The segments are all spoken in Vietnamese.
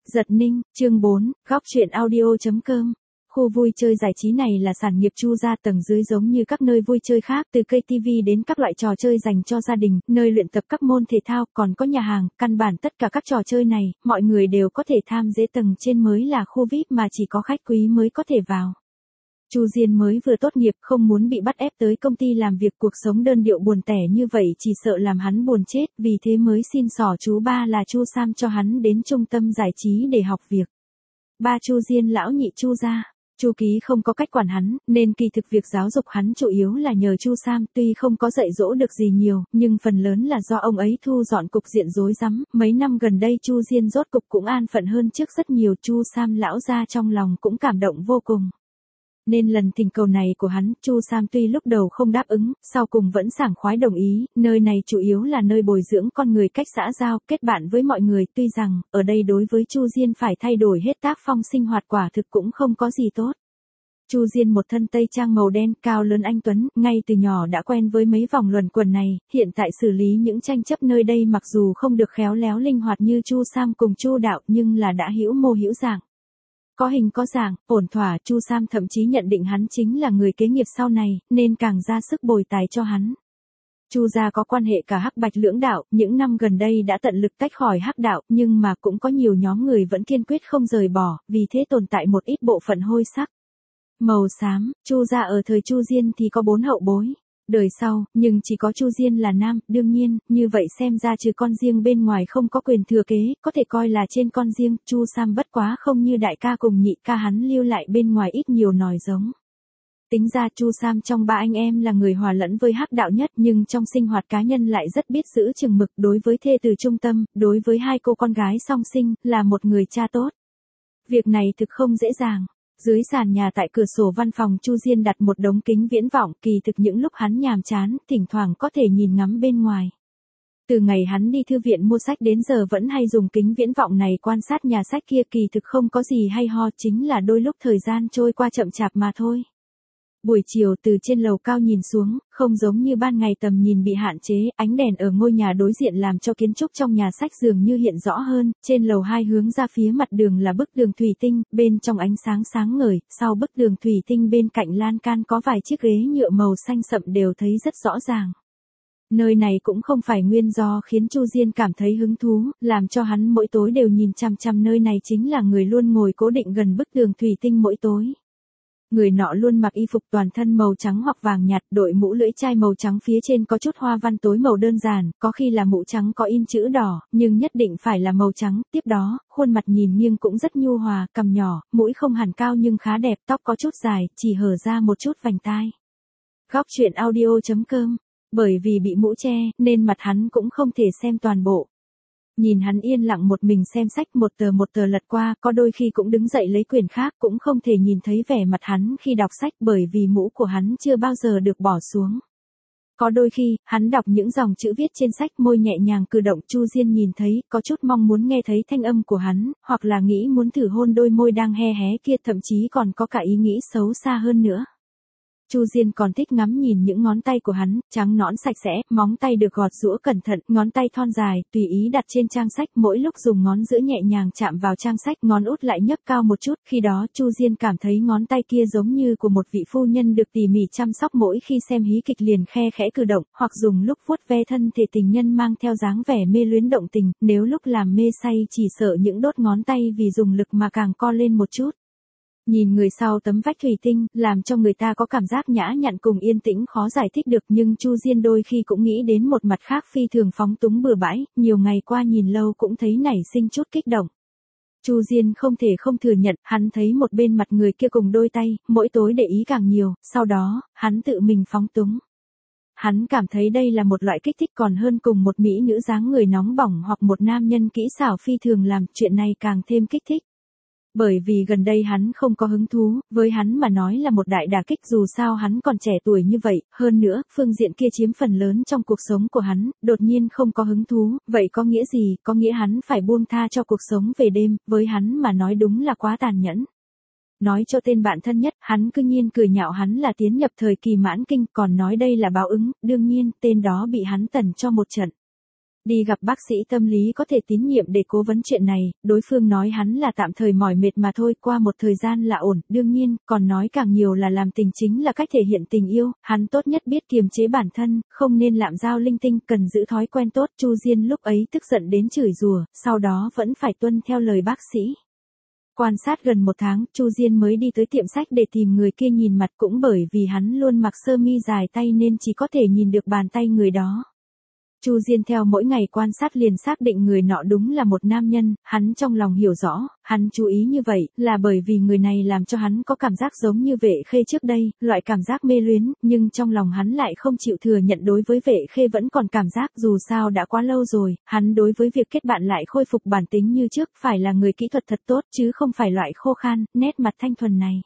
Giật Ninh, chương 4, góc truyện audio.com. Khu vui chơi giải trí này là sản nghiệp Chu gia, tầng dưới giống như các nơi vui chơi khác, từ cây TV đến các loại trò chơi dành cho gia đình, nơi luyện tập các môn thể thao, còn có nhà hàng, căn bản tất cả các trò chơi này, mọi người đều có thể tham gia. Tầng trên mới là khu VIP mà chỉ có khách quý mới có thể vào. Chu Diên mới vừa tốt nghiệp, không muốn bị bắt ép tới công ty làm việc, cuộc sống đơn điệu buồn tẻ như vậy chỉ sợ làm hắn buồn chết, vì thế mới xin xỏ chú ba là Chu Sam cho hắn đến trung tâm giải trí để học việc. Ba Chu Diên lão nhị Chu gia, Chu Ký không có cách quản hắn, nên kỳ thực việc giáo dục hắn chủ yếu là nhờ Chu Sam, tuy không có dạy dỗ được gì nhiều, nhưng phần lớn là do ông ấy thu dọn cục diện rối rắm. Mấy năm gần đây Chu Diên rốt cục cũng an phận hơn trước rất nhiều, Chu Sam lão gia trong lòng cũng cảm động vô cùng. Nên lần thỉnh cầu này của hắn, Chu Sam tuy lúc đầu không đáp ứng, sau cùng vẫn sảng khoái đồng ý. Nơi này chủ yếu là nơi bồi dưỡng con người cách xã giao, kết bạn với mọi người, tuy rằng ở đây đối với Chu Diên phải thay đổi hết tác phong sinh hoạt quả thực cũng không có gì tốt. Chu Diên một thân tây trang màu đen, cao lớn anh tuấn, ngay từ nhỏ đã quen với mấy vòng luẩn quẩn này, hiện tại xử lý những tranh chấp nơi đây mặc dù không được khéo léo linh hoạt như Chu Sam cùng Chu Đạo, nhưng là đã hữu mô hữu dạng. Có hình có dạng, ổn thỏa. Chu Sam thậm chí nhận định hắn chính là người kế nghiệp sau này, nên càng ra sức bồi tài cho hắn. Chu gia có quan hệ cả hắc bạch lưỡng đạo, những năm gần đây đã tận lực tách khỏi hắc đạo, nhưng mà cũng có nhiều nhóm người vẫn kiên quyết không rời bỏ, vì thế tồn tại một ít bộ phận hôi sắc. Màu xám, Chu gia ở thời Chu Diên thì có 4 hậu bối. Đời sau, nhưng chỉ có Chu Diên là nam, đương nhiên, như vậy xem ra trừ con riêng bên ngoài không có quyền thừa kế, có thể coi là trên con riêng. Chu Sam bất quá không như đại ca cùng nhị ca hắn lưu lại bên ngoài ít nhiều nòi giống. Tính ra Chu Sam trong ba anh em là người hòa lẫn với hắc đạo nhất, nhưng trong sinh hoạt cá nhân lại rất biết giữ chừng mực, đối với thê từ trung tâm, đối với hai cô con gái song sinh, là một người cha tốt. Việc này thực không dễ dàng. Dưới sàn nhà tại cửa sổ văn phòng Chu Diên đặt một đống kính viễn vọng, kỳ thực những lúc hắn nhàm chán, thỉnh thoảng có thể nhìn ngắm bên ngoài. Từ ngày hắn đi thư viện mua sách đến giờ vẫn hay dùng kính viễn vọng này quan sát nhà sách kia, kỳ thực không có gì hay ho, chính là đôi lúc thời gian trôi qua chậm chạp mà thôi. Buổi chiều từ trên lầu cao nhìn xuống, không giống như ban ngày tầm nhìn bị hạn chế, ánh đèn ở ngôi nhà đối diện làm cho kiến trúc trong nhà sách dường như hiện rõ hơn. Trên lầu 2 hướng ra phía mặt đường là bức tường thủy tinh, bên trong ánh sáng sáng ngời, sau bức tường thủy tinh bên cạnh lan can có vài chiếc ghế nhựa màu xanh sậm đều thấy rất rõ ràng. Nơi này cũng không phải nguyên do khiến Chu Diên cảm thấy hứng thú, làm cho hắn mỗi tối đều nhìn chằm chằm nơi này chính là người luôn ngồi cố định gần bức tường thủy tinh mỗi tối. Người nọ luôn mặc y phục toàn thân màu trắng hoặc vàng nhạt, đội mũ lưỡi chai màu trắng, phía trên có chút hoa văn tối màu đơn giản, có khi là mũ trắng có in chữ đỏ, nhưng nhất định phải là màu trắng. Tiếp đó, khuôn mặt nhìn nghiêng cũng rất nhu hòa, cằm nhỏ, mũi không hẳn cao nhưng khá đẹp, tóc có chút dài, chỉ hở ra một chút vành tai. Góc truyện audio.com. Bởi vì bị mũ che, nên mặt hắn cũng không thể xem toàn bộ. Nhìn hắn yên lặng một mình xem sách, một tờ lật qua, có đôi khi cũng đứng dậy lấy quyển khác, cũng không thể nhìn thấy vẻ mặt hắn khi đọc sách, bởi vì mũ của hắn chưa bao giờ được bỏ xuống. Có đôi khi, hắn đọc những dòng chữ viết trên sách, môi nhẹ nhàng cử động, Chu Diên nhìn thấy, có chút mong muốn nghe thấy thanh âm của hắn, hoặc là nghĩ muốn thử hôn đôi môi đang he hé kia, thậm chí còn có cả ý nghĩ xấu xa hơn nữa. Chu Diên còn thích ngắm nhìn những ngón tay của hắn, trắng nõn sạch sẽ, móng tay được gọt giũa cẩn thận, ngón tay thon dài, tùy ý đặt trên trang sách, mỗi lúc dùng ngón giữa nhẹ nhàng chạm vào trang sách, ngón út lại nhấc cao một chút, khi đó Chu Diên cảm thấy ngón tay kia giống như của một vị phu nhân được tỉ mỉ chăm sóc, mỗi khi xem hí kịch liền khe khẽ cử động, hoặc dùng lúc vuốt ve thân thể tình nhân mang theo dáng vẻ mê luyến động tình, nếu lúc làm mê say chỉ sợ những đốt ngón tay vì dùng lực mà càng co lên một chút. Nhìn người sau tấm vách thủy tinh, làm cho người ta có cảm giác nhã nhặn cùng yên tĩnh khó giải thích được, nhưng Chu Diên đôi khi cũng nghĩ đến một mặt khác phi thường phóng túng bừa bãi, nhiều ngày qua nhìn lâu cũng thấy nảy sinh chút kích động. Chu Diên không thể không thừa nhận, hắn thấy một bên mặt người kia cùng đôi tay, mỗi tối để ý càng nhiều, sau đó, hắn tự mình phóng túng. Hắn cảm thấy đây là một loại kích thích còn hơn cùng một mỹ nữ dáng người nóng bỏng hoặc một nam nhân kỹ xảo phi thường làm, chuyện này càng thêm kích thích. Bởi vì gần đây hắn không có hứng thú, với hắn mà nói là một đại đả kích, dù sao hắn còn trẻ tuổi như vậy, hơn nữa, phương diện kia chiếm phần lớn trong cuộc sống của hắn, đột nhiên không có hứng thú, vậy có nghĩa gì, có nghĩa hắn phải buông tha cho cuộc sống về đêm, với hắn mà nói đúng là quá tàn nhẫn. Nói cho tên bạn thân nhất, hắn cư nhiên cười nhạo hắn là tiến nhập thời kỳ mãn kinh, còn nói đây là báo ứng, đương nhiên, tên đó bị hắn tần cho một trận. Đi gặp bác sĩ tâm lý có thể tín nhiệm để cố vấn chuyện này, đối phương nói hắn là tạm thời mỏi mệt mà thôi, qua một thời gian là ổn, đương nhiên, còn nói càng nhiều là làm tình chính là cách thể hiện tình yêu, hắn tốt nhất biết kiềm chế bản thân, không nên lạm giao linh tinh, cần giữ thói quen tốt. Chu Diên lúc ấy tức giận đến chửi rủa, sau đó vẫn phải tuân theo lời bác sĩ. Quan sát gần 1 tháng, Chu Diên mới đi tới tiệm sách để tìm người kia nhìn mặt, cũng bởi vì hắn luôn mặc sơ mi dài tay nên chỉ có thể nhìn được bàn tay người đó. Chu Diên theo mỗi ngày quan sát liền xác định người nọ đúng là một nam nhân, hắn trong lòng hiểu rõ, hắn chú ý như vậy, là bởi vì người này làm cho hắn có cảm giác giống như Vệ Khê trước đây, loại cảm giác mê luyến, nhưng trong lòng hắn lại không chịu thừa nhận đối với Vệ Khê vẫn còn cảm giác, dù sao đã quá lâu rồi, hắn đối với việc kết bạn lại khôi phục bản tính như trước, phải là người kỹ thuật thật tốt, chứ không phải loại khô khan, nét mặt thanh thuần này.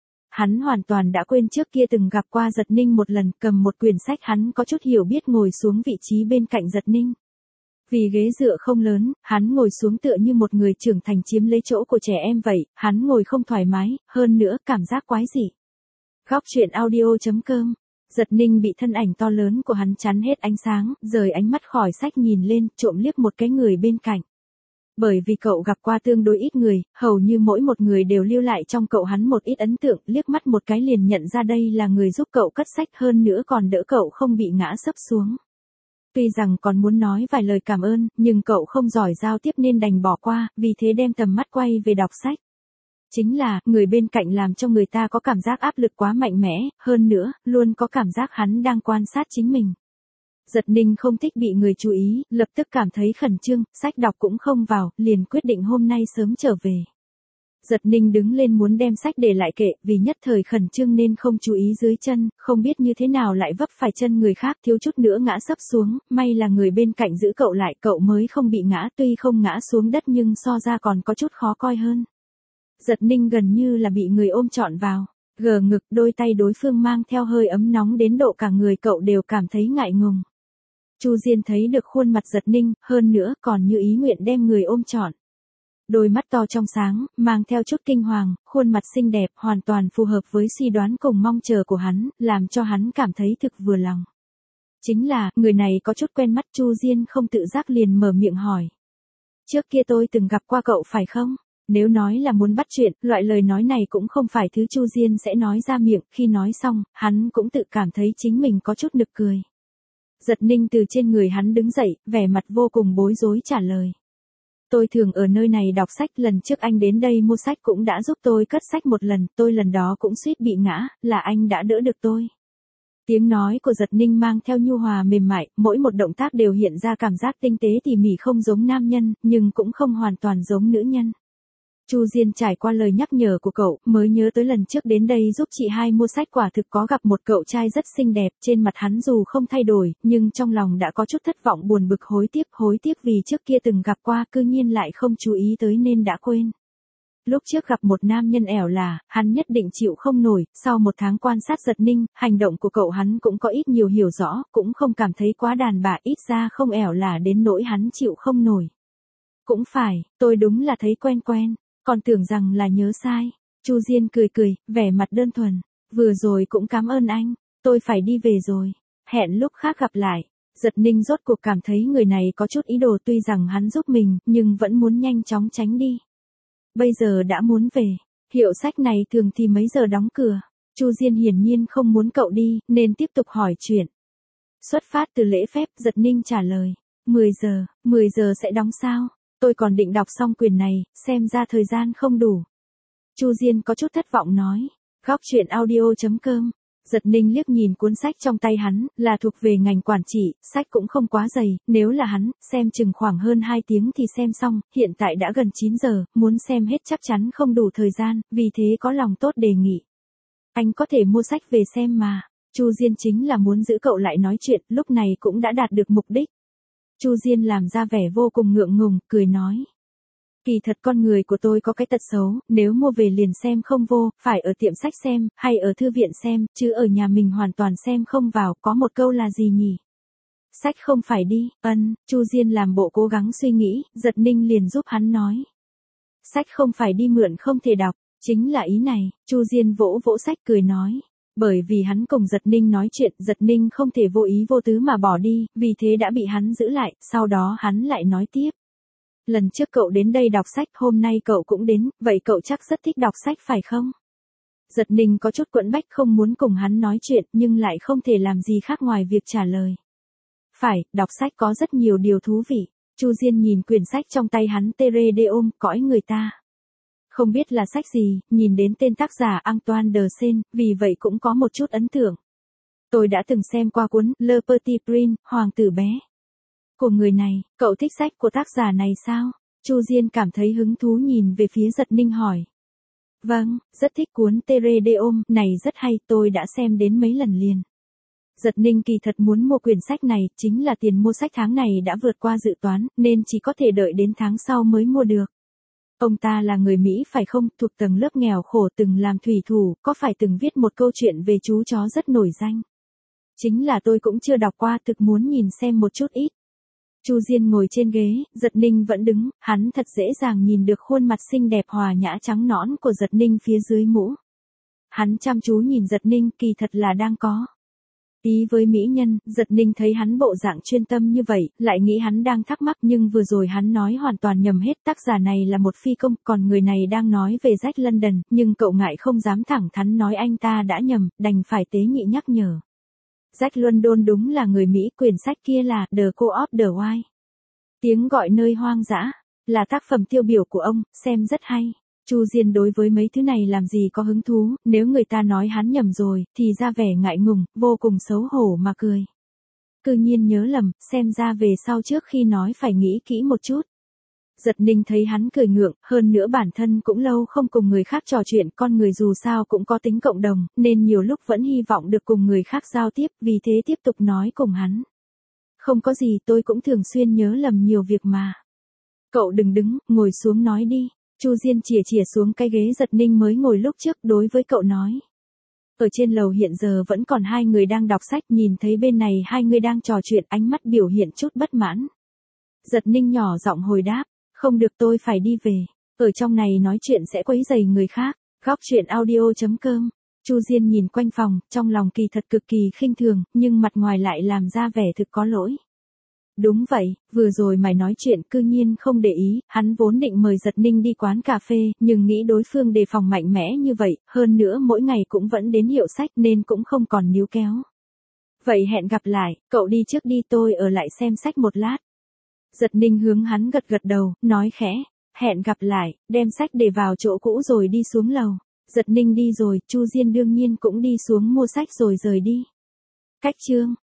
Hắn hoàn toàn đã quên trước kia từng gặp qua Giật Ninh một lần, cầm một quyển sách hắn có chút hiểu biết ngồi xuống vị trí bên cạnh Giật Ninh. Vì ghế dựa không lớn, hắn ngồi xuống tựa như một người trưởng thành chiếm lấy chỗ của trẻ em vậy, hắn ngồi không thoải mái, hơn nữa cảm giác quái dị. Góc truyện audio.com. Giật Ninh bị thân ảnh to lớn của hắn chắn hết ánh sáng, rời ánh mắt khỏi sách nhìn lên, trộm liếc một cái người bên cạnh. Bởi vì cậu gặp qua tương đối ít người, hầu như mỗi một người đều lưu lại trong cậu hắn một ít ấn tượng, liếc mắt một cái liền nhận ra đây là người giúp cậu cất sách, hơn nữa còn đỡ cậu không bị ngã sấp xuống. Tuy rằng còn muốn nói vài lời cảm ơn, nhưng cậu không giỏi giao tiếp nên đành bỏ qua, vì thế đem tầm mắt quay về đọc sách. Chính là, người bên cạnh làm cho người ta có cảm giác áp lực quá mạnh mẽ, hơn nữa, luôn có cảm giác hắn đang quan sát chính mình. Giật Ninh không thích bị người chú ý, lập tức cảm thấy khẩn trương, sách đọc cũng không vào, liền quyết định hôm nay sớm trở về. Giật Ninh đứng lên muốn đem sách để lại kệ, vì nhất thời khẩn trương nên không chú ý dưới chân, không biết như thế nào lại vấp phải chân người khác, thiếu chút nữa ngã sấp xuống, may là người bên cạnh giữ cậu lại, cậu mới không bị ngã, tuy không ngã xuống đất nhưng so ra còn có chút khó coi hơn. Giật Ninh gần như là bị người ôm trọn vào, gờ ngực, đôi tay đối phương mang theo hơi ấm nóng đến độ cả người cậu đều cảm thấy ngại ngùng. Chu Diên thấy được khuôn mặt Giật Ninh, hơn nữa còn như ý nguyện đem người ôm trọn. Đôi mắt to trong sáng, mang theo chút kinh hoàng, khuôn mặt xinh đẹp, hoàn toàn phù hợp với suy đoán cùng mong chờ của hắn, làm cho hắn cảm thấy thực vừa lòng. Chính là, người này có chút quen mắt, Chu Diên không tự giác liền mở miệng hỏi. Trước kia tôi từng gặp qua cậu phải không? Nếu nói là muốn bắt chuyện, loại lời nói này cũng không phải thứ Chu Diên sẽ nói ra miệng, khi nói xong, hắn cũng tự cảm thấy chính mình có chút nực cười. Giật Ninh từ trên người hắn đứng dậy, vẻ mặt vô cùng bối rối trả lời. Tôi thường ở nơi này đọc sách, lần trước anh đến đây mua sách cũng đã giúp tôi cất sách một lần, tôi lần đó cũng suýt bị ngã, là anh đã đỡ được tôi. Tiếng nói của Giật Ninh mang theo nhu hòa mềm mại, mỗi một động tác đều hiện ra cảm giác tinh tế tỉ mỉ, không giống nam nhân, nhưng cũng không hoàn toàn giống nữ nhân. Chu Diên trải qua lời nhắc nhở của cậu, mới nhớ tới lần trước đến đây giúp chị hai mua sách, quả thực có gặp một cậu trai rất xinh đẹp, trên mặt hắn dù không thay đổi, nhưng trong lòng đã có chút thất vọng, buồn bực, hối tiếc vì trước kia từng gặp qua, cư nhiên lại không chú ý tới nên đã quên. Lúc trước gặp một nam nhân ẻo là, hắn nhất định chịu không nổi, sau 1 tháng quan sát Giật Ninh, hành động của cậu hắn cũng có ít nhiều hiểu rõ, cũng không cảm thấy quá đàn bà, ít ra không ẻo là đến nỗi hắn chịu không nổi. Cũng phải, tôi đúng là thấy quen, còn tưởng rằng là nhớ sai. Chu Diên cười, vẻ mặt đơn thuần. Vừa rồi cũng cảm ơn anh, tôi phải đi về rồi. Hẹn lúc khác gặp lại. Giật Ninh rốt cuộc cảm thấy người này có chút ý đồ, tuy rằng hắn giúp mình, nhưng vẫn muốn nhanh chóng tránh đi. Bây giờ đã muốn về. Hiệu sách này thường thì mấy giờ đóng cửa? Chu Diên hiển nhiên không muốn cậu đi, nên tiếp tục hỏi chuyện. Xuất phát từ lễ phép, Giật Ninh trả lời. 10 giờ sẽ đóng sao? Tôi còn định đọc xong quyển này, xem ra thời gian không đủ. Chu Diên có chút thất vọng nói. Góc truyện audio.com. Giật Ninh liếc nhìn cuốn sách trong tay hắn, là thuộc về ngành quản trị, sách cũng không quá dày, nếu là hắn, xem chừng khoảng hơn 2 tiếng thì xem xong, hiện tại đã gần 9 giờ, muốn xem hết chắc chắn không đủ thời gian, vì thế có lòng tốt đề nghị. Anh có thể mua sách về xem mà. Chu Diên chính là muốn giữ cậu lại nói chuyện, lúc này cũng đã đạt được mục đích. Chu Diên làm ra vẻ vô cùng ngượng ngùng, cười nói. Kỳ thật con người của tôi có cái tật xấu, nếu mua về liền xem không vô, phải ở tiệm sách xem, hay ở thư viện xem, chứ ở nhà mình hoàn toàn xem không vào, có một câu là gì nhỉ? Sách không phải đi, Chu Diên làm bộ cố gắng suy nghĩ, Giật Ninh liền giúp hắn nói. Sách không phải đi mượn không thể đọc, chính là ý này, Chu Diên vỗ vỗ sách cười nói. Bởi vì hắn cùng Giật Ninh nói chuyện, Giật Ninh không thể vô ý vô tứ mà bỏ đi, vì thế đã bị hắn giữ lại, sau đó hắn lại nói tiếp. Lần trước cậu đến đây đọc sách, hôm nay cậu cũng đến, vậy cậu chắc rất thích đọc sách phải không? Giật Ninh có chút quẫn bách không muốn cùng hắn nói chuyện nhưng lại không thể làm gì khác ngoài việc trả lời. Phải, đọc sách có rất nhiều điều thú vị. Chu Diên nhìn quyển sách trong tay hắn Terre de Homme, cõi người ta. Không biết là sách gì, nhìn đến tên tác giả Antoine de Saint, vì vậy cũng có một chút ấn tượng. Tôi đã từng xem qua cuốn Le Petit Prince, Hoàng tử bé. Của người này, cậu thích sách của tác giả này sao? Chu Diên cảm thấy hứng thú nhìn về phía Giật Ninh hỏi. Vâng, rất thích cuốn Terre de Homme này rất hay, tôi đã xem đến mấy lần liền. Giật Ninh kỳ thật muốn mua quyển sách này, chính là tiền mua sách tháng này đã vượt qua dự toán, nên chỉ có thể đợi đến tháng sau mới mua được. Ông ta là người Mỹ phải không, thuộc tầng lớp nghèo khổ từng làm thủy thủ, có phải từng viết một câu chuyện về chú chó rất nổi danh. Chính là tôi cũng chưa đọc qua, thực muốn nhìn xem một chút ít. Chu Diên ngồi trên ghế, Giật Ninh vẫn đứng, hắn thật dễ dàng nhìn được khuôn mặt xinh đẹp hòa nhã trắng nõn của Giật Ninh phía dưới mũ. Hắn chăm chú nhìn Giật Ninh, kỳ thật là đang có ý với mỹ nhân. Giật Ninh thấy hắn bộ dạng chuyên tâm như vậy, lại nghĩ hắn đang thắc mắc, nhưng vừa rồi hắn nói hoàn toàn nhầm hết, tác giả này là một phi công, còn người này đang nói về Jack London, nhưng cậu ngại không dám thẳng thắn nói anh ta đã nhầm, đành phải tế nhị nhắc nhở. Jack London đúng là người Mỹ, quyển sách kia là The Call of the Wild. Tiếng gọi nơi hoang dã, là tác phẩm tiêu biểu của ông, xem rất hay. Chu Diên đối với mấy thứ này làm gì có hứng thú, nếu người ta nói hắn nhầm rồi, thì ra vẻ ngại ngùng, vô cùng xấu hổ mà cười. Cư nhiên nhớ lầm, xem ra về sau trước khi nói phải nghĩ kỹ một chút. Giật Ninh thấy hắn cười ngượng, hơn nữa bản thân cũng lâu không cùng người khác trò chuyện, con người dù sao cũng có tính cộng đồng, nên nhiều lúc vẫn hy vọng được cùng người khác giao tiếp, vì thế tiếp tục nói cùng hắn. Không có gì, tôi cũng thường xuyên nhớ lầm nhiều việc mà. Cậu đừng đứng, ngồi xuống nói đi. Chu Diên chìa xuống cái ghế Giật Ninh mới ngồi lúc trước, đối với cậu nói. Ở trên lầu hiện giờ vẫn còn hai người đang đọc sách, nhìn thấy bên này hai người đang trò chuyện, ánh mắt biểu hiện chút bất mãn. Giật Ninh nhỏ giọng hồi đáp, không được, tôi phải đi về. Ở trong này nói chuyện sẽ quấy rầy người khác. Góc truyện audio.com. Chu Diên nhìn quanh phòng, trong lòng kỳ thật cực kỳ khinh thường, nhưng mặt ngoài lại làm ra vẻ thực có lỗi. Đúng vậy, vừa rồi mày nói chuyện cư nhiên không để ý, hắn vốn định mời Giật Ninh đi quán cà phê, nhưng nghĩ đối phương đề phòng mạnh mẽ như vậy, hơn nữa mỗi ngày cũng vẫn đến hiệu sách nên cũng không còn níu kéo. Vậy hẹn gặp lại, cậu đi trước đi, tôi ở lại xem sách một lát. Giật Ninh hướng hắn gật gật đầu, nói khẽ, hẹn gặp lại, đem sách để vào chỗ cũ rồi đi xuống lầu. Giật Ninh đi rồi, Chu Diên đương nhiên cũng đi xuống mua sách rồi rời đi. Cách chương